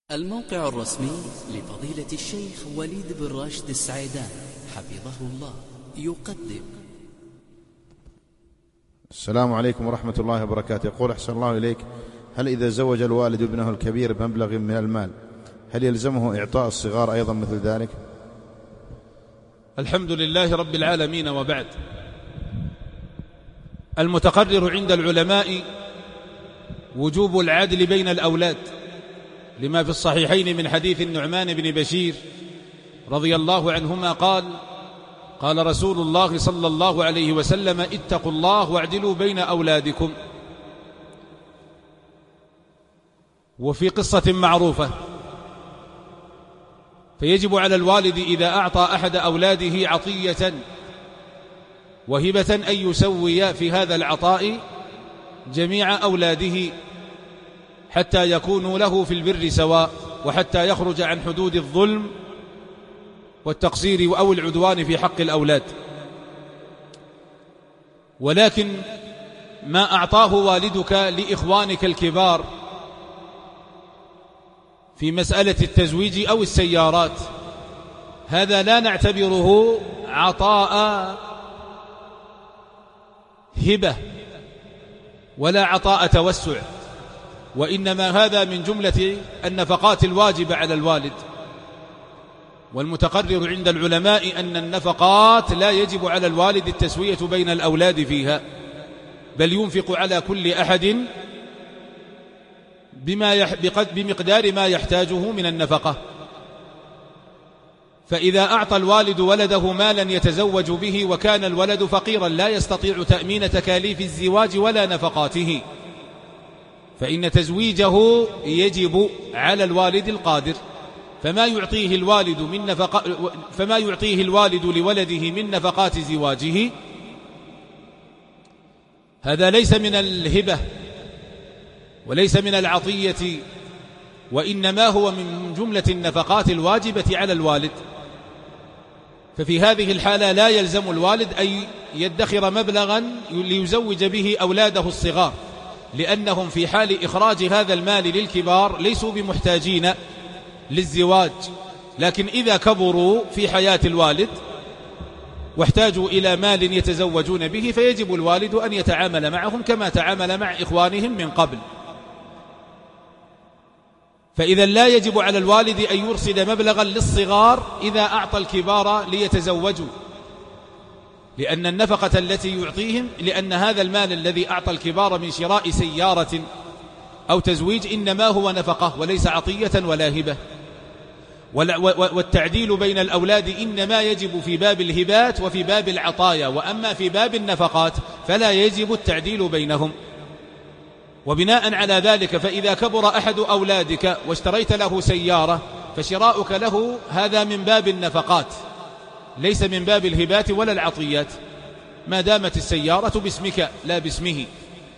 الموقع الرسمي لفضيلة الشيخ وليد بن راشد السعيدان حفظه الله يقدم. السلام عليكم ورحمة الله وبركاته. يقول أحسن الله إليك، هل إذا زوج الوالد ابنه الكبير بمبلغ من المال هل يلزمه إعطاء الصغار أيضا مثل ذلك؟ الحمد لله رب العالمين، وبعد. المتقرر عند العلماء وجوب العدل بين الأولاد، لما في الصحيحين من حديث النعمان بن بشير رضي الله عنهما قال رسول الله صلى الله عليه وسلم: اتقوا الله واعدلوا بين أولادكم. وفي قصة معروفة، فيجب على الوالد إذا أعطى أحد أولاده عطية وهبة أن يسوي في هذا العطاء جميع أولاده حتى يكونوا له في البر سواء، وحتى يخرج عن حدود الظلم والتقصير أو العدوان في حق الأولاد. ولكن ما أعطاه والدك لإخوانك الكبار في مسألة التزويج أو السيارات، هذا لا نعتبره عطاء هبة ولا عطاء توسع، وإنما هذا من جملة النفقات الواجبة على الوالد. والمتقرر عند العلماء أن النفقات لا يجب على الوالد التسوية بين الأولاد فيها، بل ينفق على كل أحد بمقدار ما يحتاجه من النفقة. فإذا أعطى الوالد ولده مالا يتزوج به وكان الولد فقيرا لا يستطيع تأمين تكاليف الزواج ولا نفقاته، فإن تزويجه يجب على الوالد القادر. فما يعطيه الوالد لولده من نفقات زواجه هذا ليس من الهبة وليس من العطية، وإنما هو من جملة النفقات الواجبة على الوالد. ففي هذه الحالة لا يلزم الوالد أن يدخر مبلغا ليزوج به أولاده الصغار، لأنهم في حال إخراج هذا المال للكبار ليسوا بمحتاجين للزواج. لكن إذا كبروا في حياة الوالد واحتاجوا إلى مال يتزوجون به فيجب الوالد أن يتعامل معهم كما تعامل مع إخوانهم من قبل. فإذا لا يجب على الوالد أن يرصد مبلغا للصغار إذا أعطى الكبار ليتزوجوا، لأن النفقة التي يعطيهم، لأن هذا المال الذي أعطى الكبار من شراء سيارة أو تزويج إنما هو نفقة وليس عطية ولا هبة. والتعديل بين الأولاد إنما يجب في باب الهبات وفي باب العطايا، وأما في باب النفقات فلا يجب التعديل بينهم. وبناء على ذلك فإذا كبر أحد أولادك واشتريت له سيارة فشراؤك له هذا من باب النفقات ليس من باب الهبات ولا العطيات، ما دامت السيارة باسمك لا باسمه.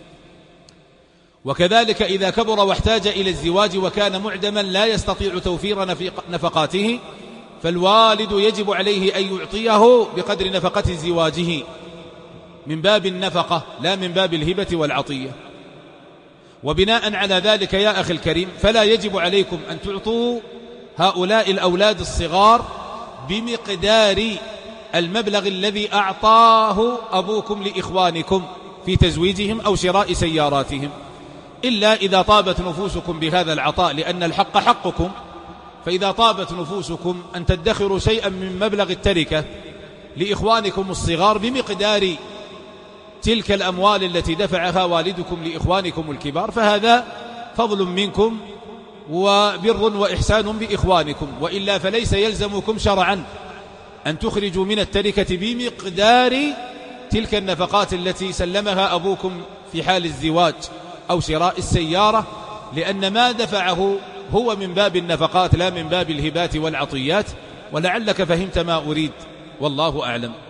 وكذلك إذا كبر واحتاج إلى الزواج وكان معدما لا يستطيع توفير نفقاته فالوالد يجب عليه أن يعطيه بقدر نفقة زواجه من باب النفقة لا من باب الهبة والعطية. وبناء على ذلك يا أخي الكريم فلا يجب عليكم أن تعطوا هؤلاء الأولاد الصغار بمقدار المبلغ الذي أعطاه أبوكم لإخوانكم في تزويجهم أو شراء سياراتهم، إلا إذا طابت نفوسكم بهذا العطاء، لأن الحق حقكم. فإذا طابت نفوسكم أن تدخروا شيئا من مبلغ التركة لإخوانكم الصغار بمقدار تلك الأموال التي دفعها والدكم لإخوانكم الكبار فهذا فضل منكم وبر وإحسان بإخوانكم، وإلا فليس يلزمكم شرعا أن تخرجوا من التركة بمقدار تلك النفقات التي سلمها أبوكم في حال الزواج أو شراء السيارة، لأن ما دفعه هو من باب النفقات لا من باب الهبات والعطيات. ولعلك فهمت ما أريد، والله أعلم.